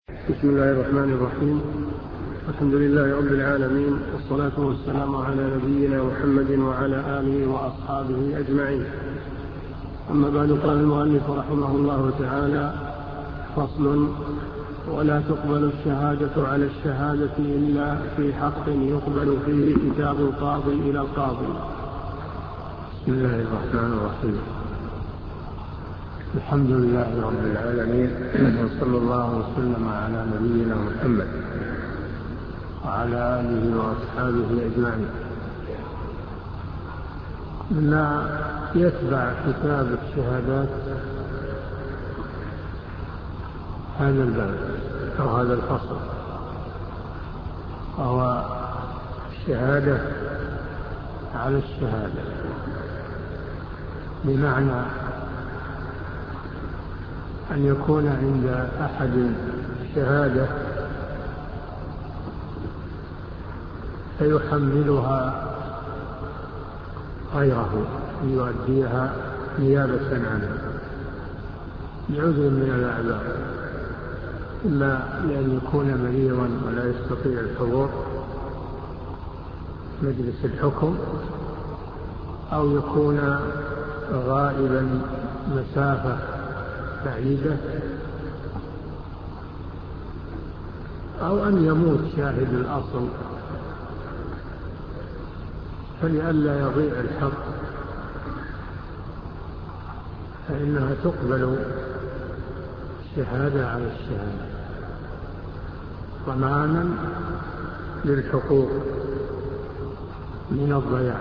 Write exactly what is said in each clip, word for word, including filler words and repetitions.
بسم الله الرحمن الرحيم. الحمد لله رب العالمين، والصلاة والسلام على نبينا محمد وعلى آله وأصحابه أجمعين. أما بعد، قال المؤلف رحمه الله تعالى: فصل: ولا تقبل الشهادة على الشهادة إلا في حق يقبل فيه كتاب القاضي إلى القاضي. بسم الله الرحمن الرحيم. الحمد لله رب العالمين، وصلى الله وسلم على نبينا محمد وعلى آله وأصحابه أجمعين. لا يتبع كتاب الشهادات هذا الباب أو هذا الفصل، وهو الشهادة على الشهادة، بمعنى أن يكون عند أحد شهادة فيحملها غيره ليؤديها نيابة عنه لعذر من الأعذار، إما لأن يكون مريضا ولا يستطيع الحضور مجلس الحكم، أو يكون غائبا مسافة بعيدة، أو أن يموت شاهد الأصل، فلئلا يضيع الحق فإنها تقبل الشهادة على الشهادة ضمانا للحقوق من الضياع،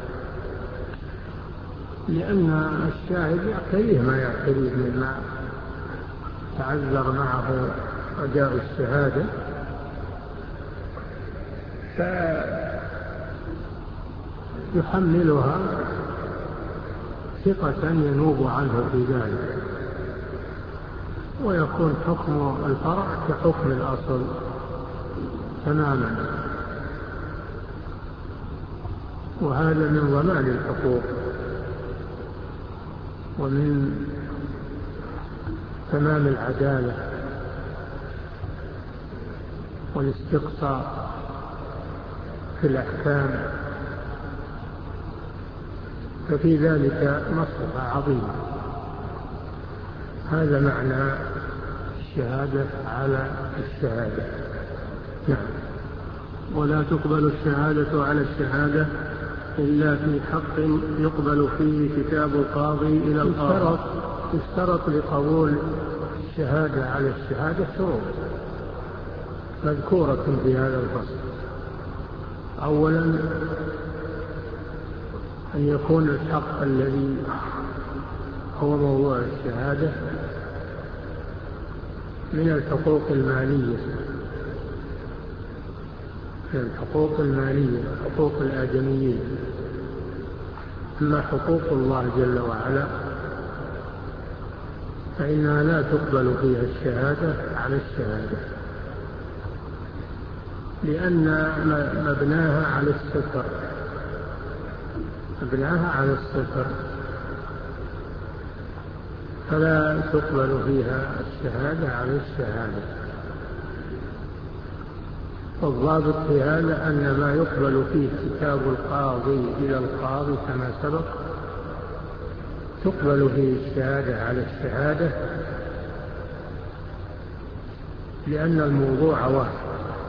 لأن الشاهد يعتريه ما يعتريه مما تعذر معه أداء الشهادة، فيحملها ثقة ينوب عنه في ذلك، ويكون حكم الفرع كحكم الأصل تماما، وهذا من ضمان الحقوق ومن تمام العدالة والاستقصاء في الأحكام، ففي ذلك مصلحة عظيمة. هذا معنى الشهادة على الشهادة. نعم. ولا تقبل الشهادة على الشهادة إلا في حق يقبل فيه كتاب القاضي إلى القاضي. اشترط لقبول الشهادة على الشهادة شروط مذكورة في هذا الفصل. أولا، أن يكون الحق الذي هو موضوع الشهادة من الحقوق المالية، من الحقوق المالية حقوق الآدميين. أما حقوق الله جل وعلا فإنها لا تقبل فيها الشهادة على الشهادة، لأن مبناها على الستر مبناها على الستر فلا تقبل فيها الشهادة على الشهادة. والضابط في هذا أن ما يقبل فيه كتاب القاضي إلى القاضي كما سبق تقبل فيه الشهادة على الشهادة، لأن الموضوع واحد،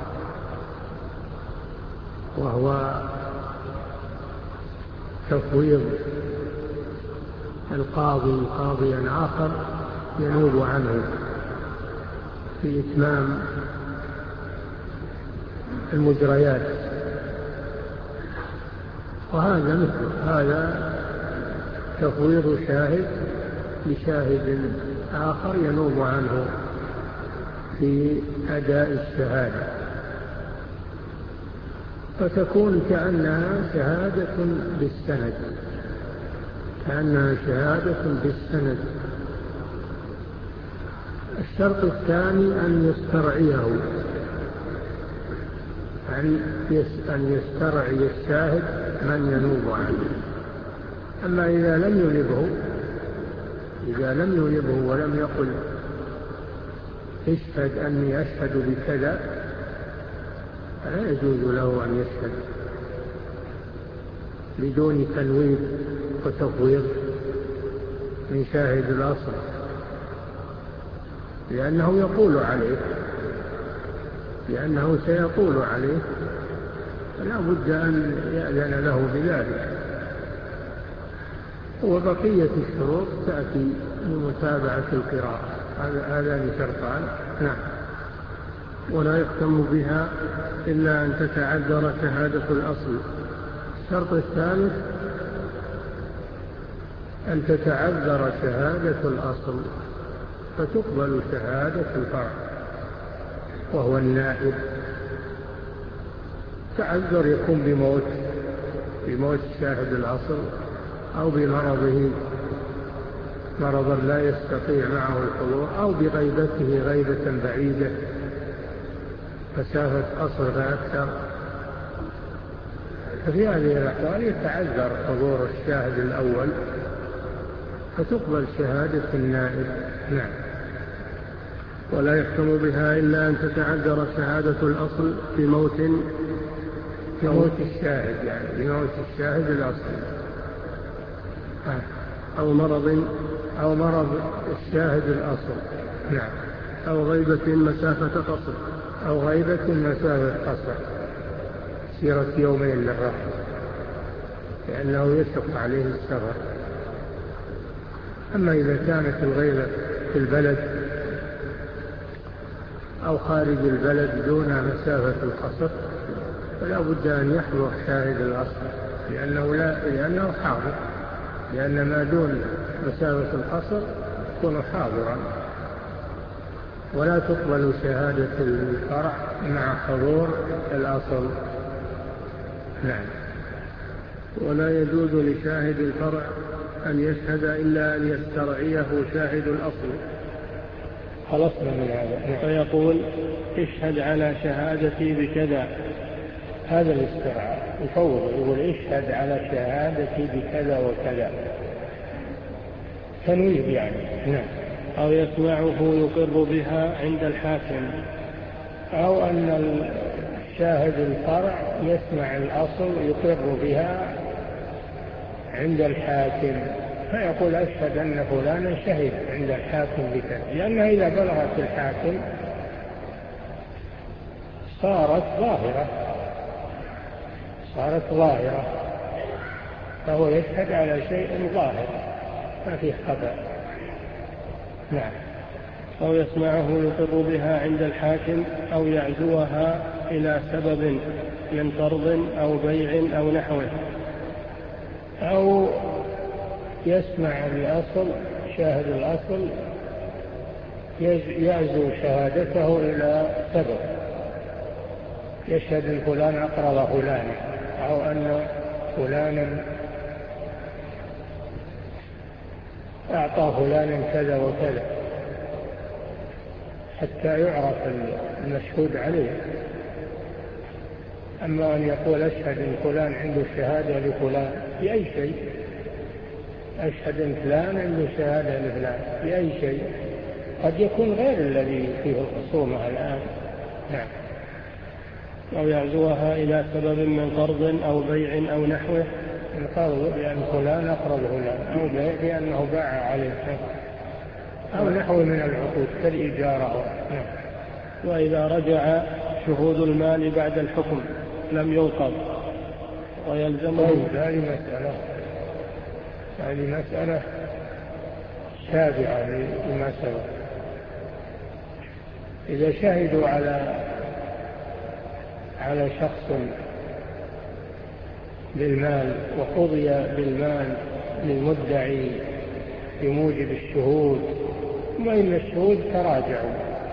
وهو تفويض القاضي قاضيا آخر ينوب عنه في إتمام المجريات، وهذا مثل هذا تفويض شاهد لشاهد آخر ينوب عنه في أداء الشهادة، فتكون كأنها شهادة بالسند كأنها شهادة بالسند. الشرط الثاني أن يسترعيه، أن يسترعي الشاهد من ينوب عنه. أما إذا لم ينبه إذا لم ينبه ولم يقل اشهد أني أشهد بكذا، فلا يجوز له أن يشهد بدون تنويب وتفويض من شاهد الأصل، لأنه يقول عليه لأنه سيقول عليه، فلا بد أن يأذن له بذلك. وبقية الشروط تأتي لمتابعة القراءة. هذان شرطان. نعم. ولا يختم بها إلا أن تتعذر شهادة الأصل. الشرط الثالث أن تتعذر شهادة الأصل فتقبل شهادة الفرع وهو النائب. تعذر يكون بموت بموت شاهد الأصل أو بمرضه مرضا لا يستطيع معه الحضور، أو بغيبته غيبة بعيدة مسافة أصل فأكثر. ففي هذه الأحوال يتعذر حضور الشاهد الأول فتقبل شهادة النائب. نعم. ولا يحكم بها إلا أن تتعذر شهادة الأصل بموت بموت الشاهد، يعني بموت الشاهد الأصل، أو مرض أو مرض الشاهد الأصل. نعم. أو غيبة مسافة قصر أو غيبة مسافة قصر سيرة يومين للرحل، لأنه يشق عليه السفر. أما إذا كانت الغيبة في البلد أو خارج البلد دون مسافة القصر فلا بد أن يحضر شاهد الأصل، لأنه, لا لأنه حاضر، لأن ما دون مسافة القصر يكون حاضرا. ولا تقبل شهادة الفرع مع حضور الأصل. نعم. ولا يجوز لشاهد الفرع أن يشهد إلا أن يسترعيه شاهد الأصل. خلصنا من هذا. فيقول اشهد على شهادتي بكذا. هذا الاسترعاء يفوض، يقول اشهد على شهادتي بكذا وكذا، تنويب يعني. نعم. أو يسمعه يقر بها عند الحاكم، أو أن الشاهد الفرع يسمع الأصل يقر بها عند الحاكم، فيقول أشهد أن فلانا شهد عند الحاكم بكذا، لأنها إذا بلغت الحاكم صارت ظاهرة صارت ظاهرة فهو يشهد على شيء ظاهر ما فيه خطأ. نعم. أو يسمعه يقر بها عند الحاكم، أو يعزوها إلى سبب من قرض أو بيع أو نحوه. أو يسمع الأصل شاهد الأصل يعزو شهادته إلى سبب، يشهد أن فلان أقرض فلانا، أو أن فلانا أعطى فلانا كذا وكذا، حتى يعرف المشهود عليه. أما أن يقول أشهد أن فلان عنده شهادة لفلان بأي شيء، أشهد أن فلان عنده شهادة لفلان بأي شيء، قد يكون غير الذي فيه الخصومة الآن. نعم. أو يعزوها إلى سبب من قرض أو بيع أو نحوه. القرض بأن فلان أقرض فلان، أو بيع بأنه باع عليه، أو نحو من العقود كالإجارة. نعم. وإذا رجع شهود المال بعد الحكم لم ينقض ويلزمه. هذه مسألة هذه مسألة تابعة لما سبق. إذا شهدوا على على شخص بالمال وقضي بالمال للمدعي بموجب الشهود، ثم إن الشهود تراجعوا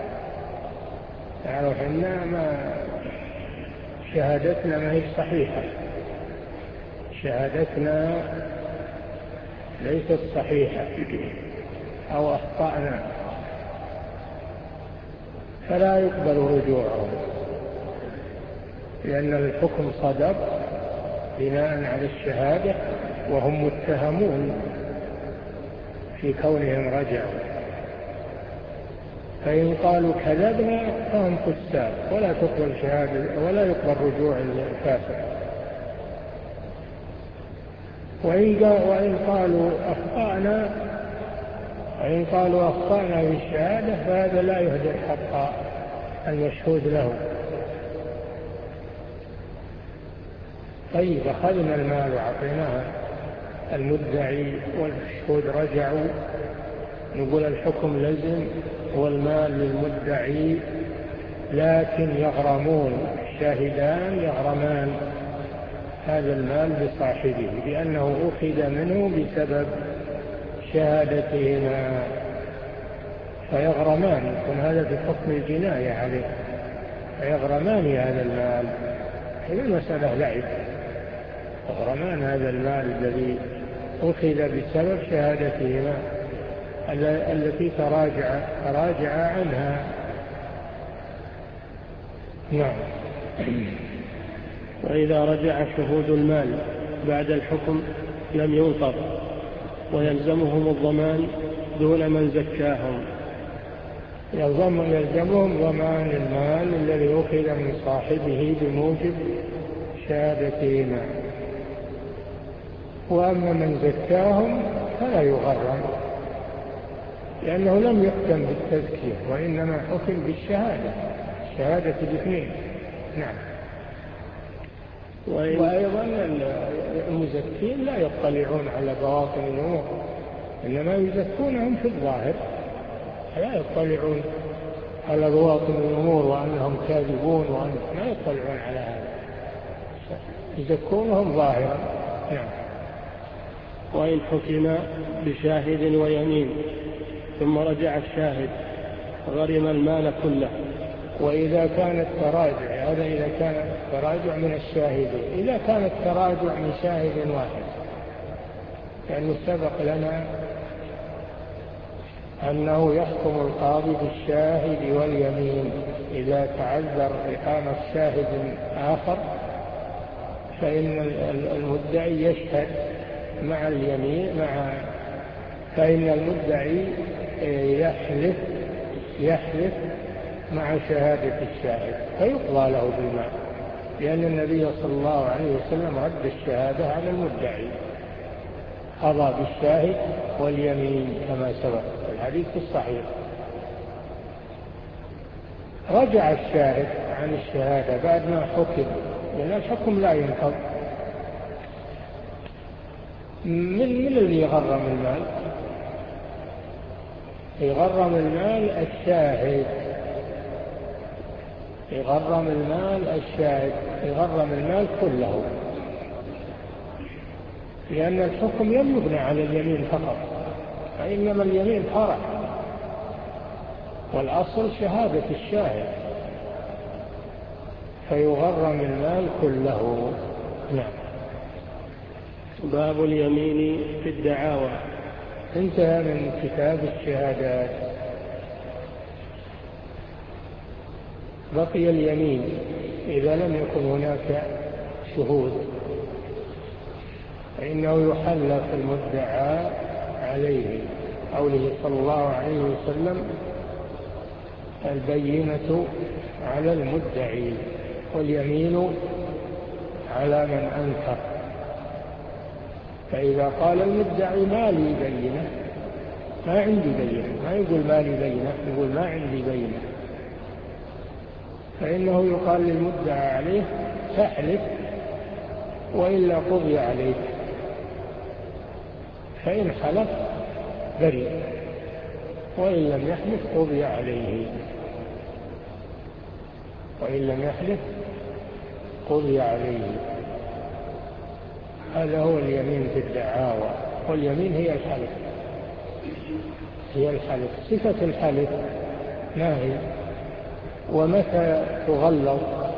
قالوا إحنا ما شهادتنا ما هي صحيحة، شهادتنا ليست صحيحة أو أخطأنا، فلا يقبل رجوعهم، لأن الحكم صدر بناء على الشهادة وهم متهمون في كونهم رجعوا. فإن قالوا كذبنا فهم كذاب ولا تقبل شهادة ولا يقبل رجوع الفاسق. وإن قالوا أخطأنا وإن قالوا أخطأنا في الشهادة فهذا لا يهدر حق المشهود له. طيب أخذنا المال وعطيناها المدعي والشهود رجعوا، نقول الحكم لزم والمال للمدعي، لكن يغرمون الشاهدان يغرمان هذا المال لصاحبه لأنه أخذ منه بسبب شهادتهما، فيغرمان، يكون هذا في حكم الجناية عليه، فيغرمان هذا المال. هي المسألة لعب، يغرمان هذا المال الذي أخذ بسبب شهادتهما التي تراجع تراجع عنها. نعم. وإذا رجع شهود المال بعد الحكم لم ينقض ويلزمهم الضمان دون من زكاهم. يلزم يلزمهم ضمان المال الذي أخذ من صاحبه بموجب شهادتهما، وأما من زكاهم فلا يغرم لأنه لم يحكم بالتزكية وإنما حكم بالشهادة، شهادة الاثنين. نعم. وأيضا المزكين لا يطلعون على بواطن الأمور، إنما يزكونهم في الظاهر، لا يطلعون على بواطن الأمور وأنهم كاذبون وأنهم لا يطلعون على هذا، يزكونهم ظاهرا. نعم. وإن حكم بشاهد ويمين ثم رجع الشاهد غرم المال كله. وإذا كان التراجع، هذا إذا كان التراجع من الشاهدين، إذا كان التراجع من شاهد واحد، لأنه سبق لنا أنه يحكم القاضي بالشاهد واليمين إذا تعذر إقامة شاهد آخر، فإن المدعي يشهد مع اليمين مع فإن المدعي يحلف يحلف مع شهادة الشاهد فيقضى له بالمال، لأن النبي صلى الله عليه وسلم رد الشهادة على المدعي، قضى بالشاهد واليمين كما سبق في الحديث الصحيح. رجع الشاهد عن الشهادة بعد ما حكم، لأن الحكم لا ينقض. من من اللي يغرم المال؟ يغرم المال الشاهد، يغرم المال الشاهد يغرم المال كله، لأن الحكم لم يبنى على اليمين فقط، فإنما اليمين فرع، والأصل شهادة الشاهد، فيغرم المال كله. نعم. باب اليمين في الدعاوى. انتهى من كتاب الشهادات. بقي اليمين إذا لم يكن هناك شهود، فإنه يحلف المدعى عليه، قوله صلى الله عليه وسلم: البينة على المدعي واليمين على من أنكر. فإذا قال المدعي ما لي بينة، ما عندي بينة، ما يقول ما لي بينة، يقول ما عندي بينة، فإنه يقال للمدعى عليه: تحلف وإلا قضي عليك. فإن حلف بريء، وإن لم يحلف قضي عليه، وإن لم يحلف قضي عليه. هذا هو اليمين في الدعاوى، واليمين هي الحلف، هي الحلف. صفة الحلف ما هي؟ ومتى تغلظ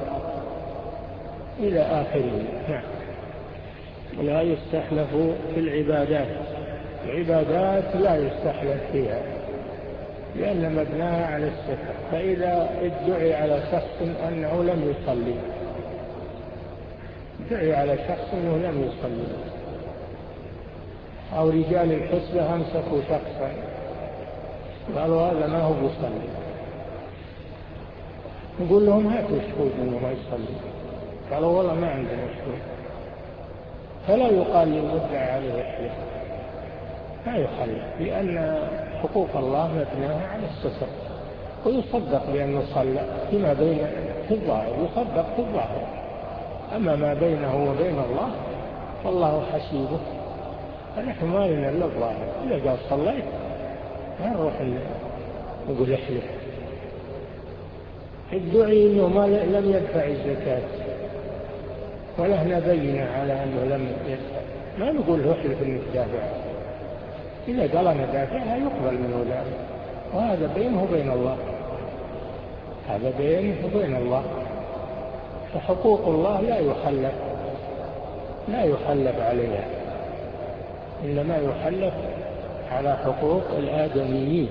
إلى آخره. نعم. لا يستحلف في العبادات. العبادات لا يستحلف فيها لأن مبناها على الصفة. فإذا ادعي على شخص أنه لم يصلي، ادعي على شخص أنه لم يصلي، أو رجال الحسبة أمسكوا شخصا قالوا هذا ما هو يصلي، نقول لهم هاتوا شهود إنه ما يصلي، قالوا والله ما عندنا شهود، فلا يقال للمدعي عليه احلف، لا يحلف، لأن حقوق الله مبناها على الستر، ويصدق بأنه صلى فيما بين في الظاهر، يصدق في الظاهر، أما ما بينه وبين الله والله حسيبه، فنحن ما لنا إلا الظاهر. إذا قال صليت ما نروح نقول احلف. ادعي أنه ما لم يدفع الزكاة وله نبينا على أنه لم يدفع، ما نقول له احلف أنك دافع، إذا قال أنا دافع لا يقبل منه ذلك، وهذا بينه وبين الله، هذا بينه وبين الله. فحقوق الله لا يحلف، لا يحلف عليها، إنما يحلف على حقوق الآدميين.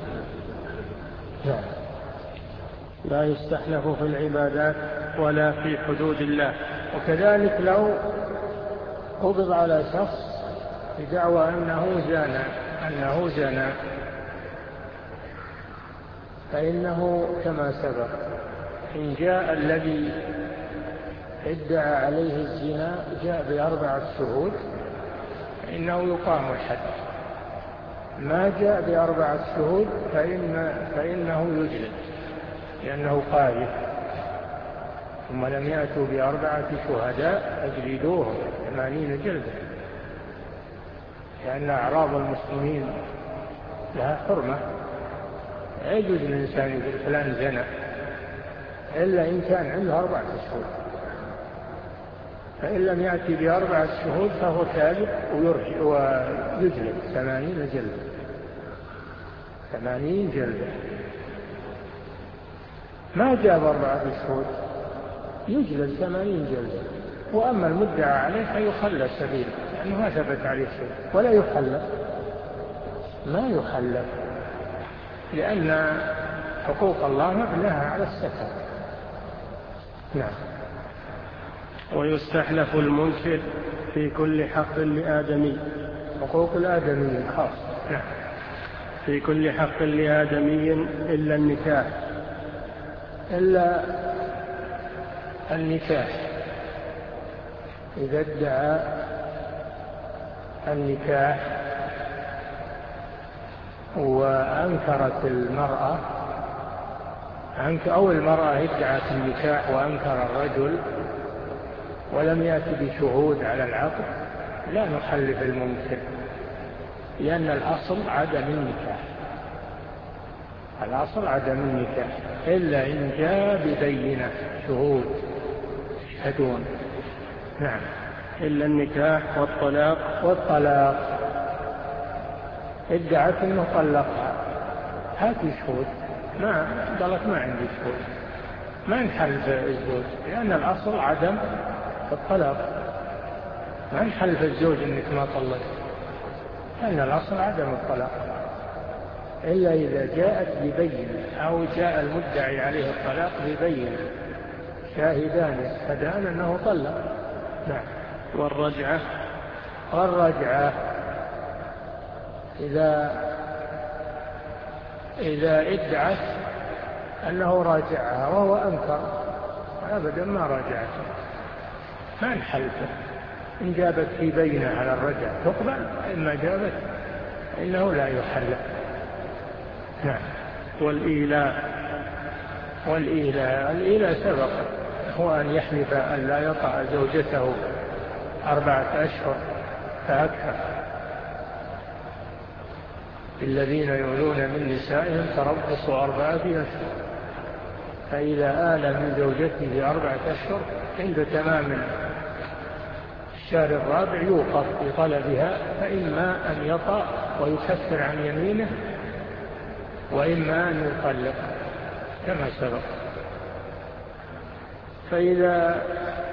نعم. لا يستحلف في العبادات ولا في حدود الله. وكذلك لو قبض على شخص بدعوى أنه زنى أنه زنى فإنه كما سبق إن جاء الذي ادعى عليه الزنا جاء بأربعة شهود فإنه يقام الحد، ما جاء بأربعة شهود فإن فإنه يجلد لأنه قاذف، ثم لم يأتوا بأربعة شهداء أجلدوهم ثمانين جلدة، لأن أعراض المسلمين لها حرمة، لا يجوز للإنسان يقول فلان زنا إلا إن كان عنده أربعة شهود، فإن لم يأتي بأربعة شهود فهو كاذب ويرجع ويجلد ثمانين جلدة، ثمانين جلدة. ما جاب أربعة شهود يجلد ثمانين جلدة، وأما المدعى عليه فيخلى سبيله لأنه ما ثبت عليه شيء، ولا يحلف، ما يحلف، لأن حقوق الله مبناها على الستر. نعم. ويستحلف المنكر في كل حق لآدمي. حقوق الآدمي الخاص. نعم. في كل حق لآدمي إلا النكاح. إلا النكاح، إذا ادعى النكاح وأنكرت المرأة أو المرأة ادعت النكاح وأنكر الرجل ولم يأتي بشهود على العقد لا نحلف المنكر، لأن الأصل عدم النكاح، الأصل عدم النكاح إلا إن جاء ببينة شهود يشهدون. نعم. إلا النكاح والطلاق. والطلاق ادعت أنه طلقها، هاتي شهود، ما قالت ما عندي شهود، ما نحلف الزوج، لأن الأصل عدم الطلاق، ما نحلف الزوج أنك ما طلقت، لأن الأصل عدم الطلاق، إلا إذا جاءت ببينة أو جاء المدعي عليه الطلاق ببينة شاهدان يشهدان أنه طلق. نعم. والرجعة. والرجعة إذا إذا ادعت أنه راجعها وهو أنكر أبدا ما راجعته ما نحلفه، إن جابت في بينة على الرجعة تقبل، إما جابت إنه لا يحلف. نعم. والإيلاء. والإيلاء الإيلاء سبق هو أن يحلف أن لا يطأ زوجته أربعة أشهر فأكثر، الذين يؤلون من نسائهم تربص أربعة أشهر، فإذا آل من زوجته أربعة أشهر عند تمام الشهر الرابع يوقف في طلبها، فإما أن يطأ ويكفر عن يمينه وإما أن يطلق كما سبق. فإذا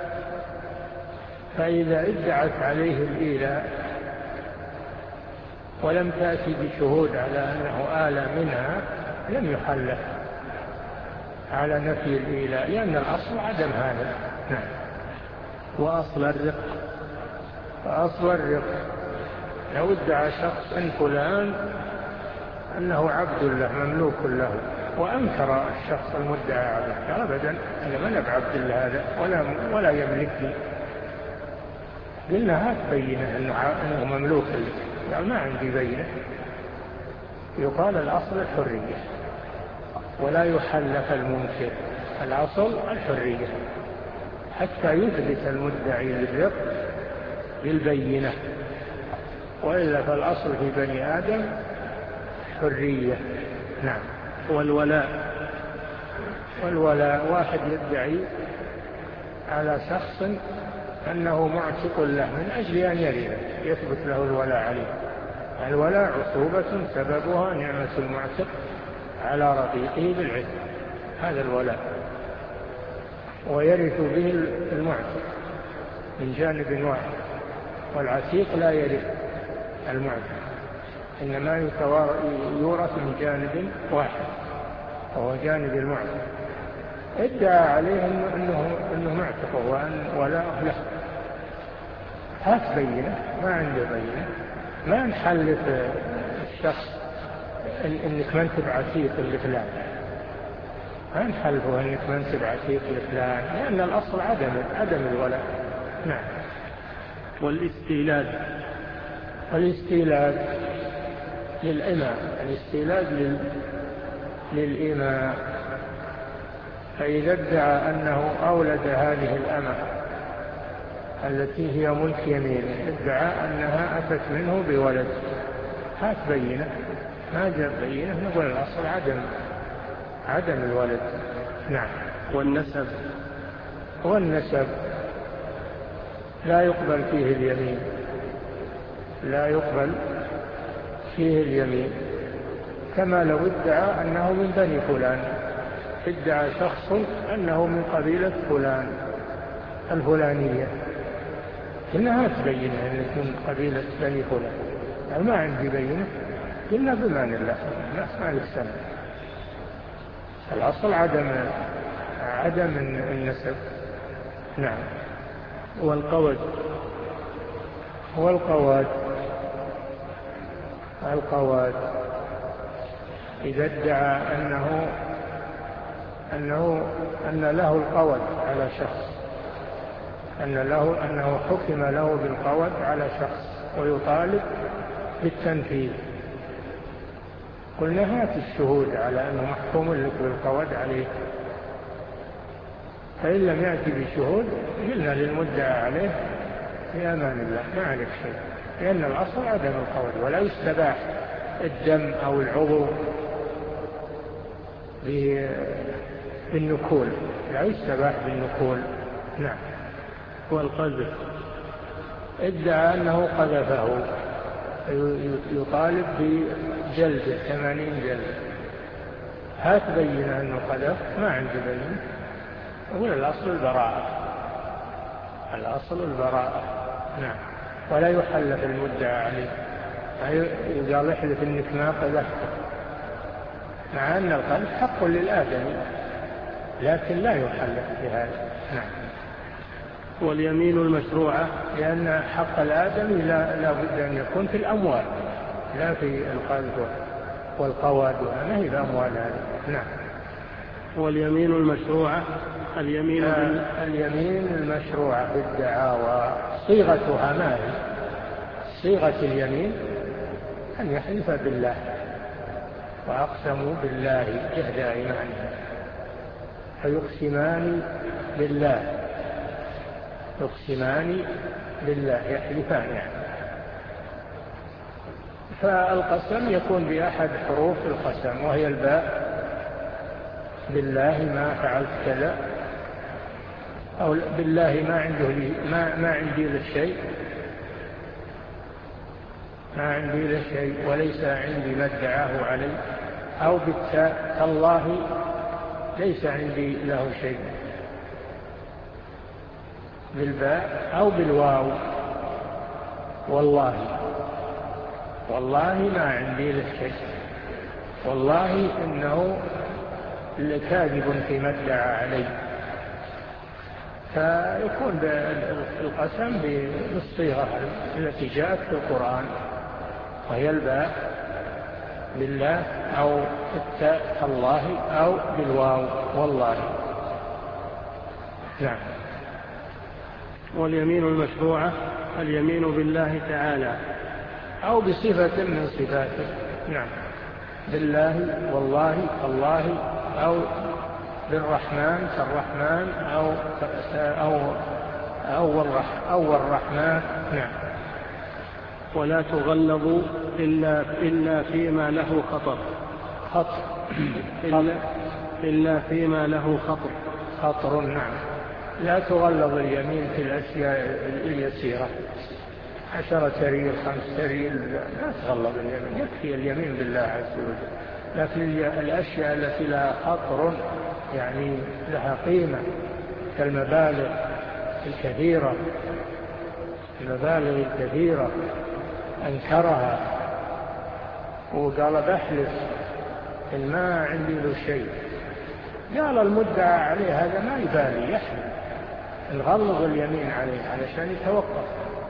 فإذا ادعت عليه الإيلاء ولم تأتي بشهود على أنه آل منها لم يحلف على نفي الإيلاء، لأن الأصل عدم هذا. نعم. وأصل الرق. وأصل الرق لو ادعى شخص أن فلان أنه عبد له مملوك له وأنكر الشخص المدعى عليه قال أبدا أنا ما أنا بعبد الله هذا ولا, ولا يملكني. قلنا هات بينة أنه مملوك لي، قال ما عندي بينة. يقال الأصل الحرية ولا يحلف المنكر، الأصل الحرية حتى يثبت المدعي البر بالبينة، وإلا فالأصل في بني آدم حرية. نعم. والولاء والولاء واحد يدعي على شخص أنه معتق له من أجل أن يرثه يثبت له الولاء عليه. الولاء عصوبة سببها نعمة المعتق على رقيقه بالعتق، هذا الولاء، ويرث به المعتق من جانب واحد، والعتيق لا يرث المعتق، إنما يورث من جانب واحد وهو جانب المعتق. ادعى عليه أنه, إنه معتق وأن ولاءه له، هات بينة، ما عنده بينة، ما نحلف الشخص إن إنك ما انت بعتيق لفلان، ما نحلفه إنك ما انت بعتيق لفلان، لأن الأصل عدم عدم الولاء. نعم. والاستيلاد والاستيلاد للإماء، الاستيلاد لل... للإماء، فإذا ادعى أنه أولد هذه الأمة التي هي ملك يمينه، ادعى أنها أتت منه بولد، هات بينة، ما جاء بينة، نقول الأصل عدم عدم الولد. نعم. والنسب والنسب لا يقبل فيه اليمين، لا يقبل فيه اليمين، كما لو ادعى أنه من بني فلان، ادعى شخص أنه من قبيلة فلان الفلانية، إنها تبين أنك من قبيلة بني فلان، ما عندي بينة، قلنا بمان الله ما نكسن. الأصل عدم عدم النسب. نعم. والقود والقواد القواد إذا ادعى أنه أنه أن له القود على شخص، أن له أنه حكم له بالقود على شخص ويطالب بالتنفيذ، قلنا هات الشهود على أنه محكوم لك بالقود عليه، فإن لم يأتي بشهود قلنا للمدعى عليه في أمان الله ما عليك شيء، لأن الأصل عدم القود، ولا يستباح الدم أو العضو بالنكول، لا يستباح بالنكول. نعم. والقذف ادعى أنه قذفه، يطالب بجلد ثمانين جلد، هات بينة أنه قذف، ما عنده بينة، أقول الأصل البراءة، الأصل البراءة. نعم. ولا يحلف المدعى عليه، يقال احلف انك ما قذفته، مع أن القذف حق للآدمي لكن لا يحلف بهذا. نعم. واليمين المشروعة لأن حق الآدمي لا, لا بد أن يكون في الأموال لا في القذف والقواد، ما هي الأموال هذه. نعم. واليمين المشروعة اليمين بال... اليمين المشروعة بالدعاوى صيغتها ما هي؟ صيغة اليمين أن يحلف بالله، وأقسموا بالله جهد أيمانهم، فيقسمان بالله، يقسمان بالله يحلفان يعني. فالقسم يكون بأحد حروف القسم وهي الباء، بالله ما فعلت كذا، أو بالله ما عنده لي ما ما عندي له شيء، ما عندي له شيء وليس عندي ما ادعاه علي، أو بالتاء تالله ليس عندي له شيء، بالباء أو بالواو والله، والله ما عندي له شيء، والله إنه لكاذب فيما ادعى علي، فيكون القسم بالصيغة التي جاءت في القرآن وهي الباء بالله أو التاء الله أو بالواو والله. نعم. واليمين المشروعة اليمين بالله تعالى أو بصفة من صفاته. نعم، بالله والله الله، أو بالرحمن كالرحمن، أو أو أو الرحمن, أو الرحمن. نعم. ولا تغلظ إلا, إلا فيما له خطر خطر إلا, إلا فيما له خطر خطر. نعم، لا تغلظ اليمين في الأشياء اليسيرة، عشرة ريال خمس ريال لا تغلظ اليمين، يكفي اليمين بالله عز وجل. لكن الأشياء التي لها خطر يعني لها قيمة كالمبالغ الكثيرة، المبالغ الكثيرة أنكرها وقال بحلف إن ما عندي له شيء، قال المدعى عليه هذا ما يبالي يحلف، نغلظ اليمين عليه علشان يتوقف،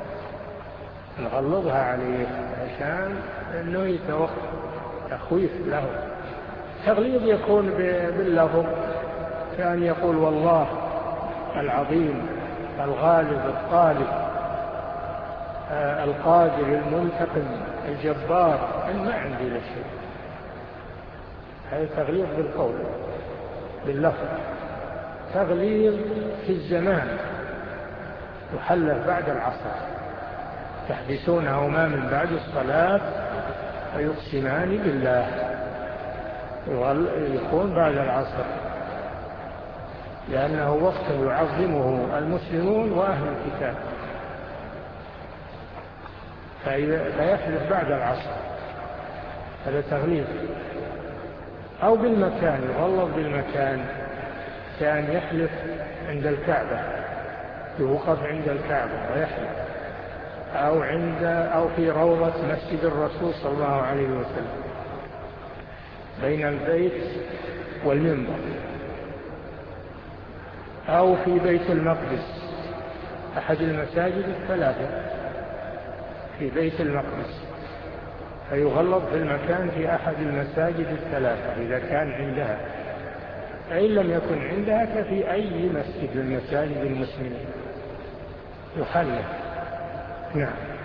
نغلظها عليه عشان انه يتوقف، تخويف له. تغليظ يكون باللفظ كان يقول والله العظيم الغالب الطالب آه القادر المنتقم الجبار، إن ما عندي له شيء. هذا تغليظ بالقول باللفظ. تغليظ في الزمان يحلف بعد العصر، تحبسونهما من بعد الصلاة فيقسمان بالله، يكون بعد العصر لأنه وقت يعظمه المسلمون وأهل الكتاب، فيحلف بعد العصر، هذا تغليظ. أو بالمكان، يغلظ بالمكان، كان يحلف عند الكعبة، يوقف عند الكعبة ويحلف، أو عند أو في روضة مسجد الرسول صلى الله عليه وسلم بين البيت والمنبر، أو في بيت المقدس أحد المساجد الثلاثة في بيت المقدس، فيغلظ في المكان في أحد المساجد الثلاثة إذا كان عندها، فإن لم يكن عندها ففي أي مسجد من مساجد المسلمين يحلف. نعم.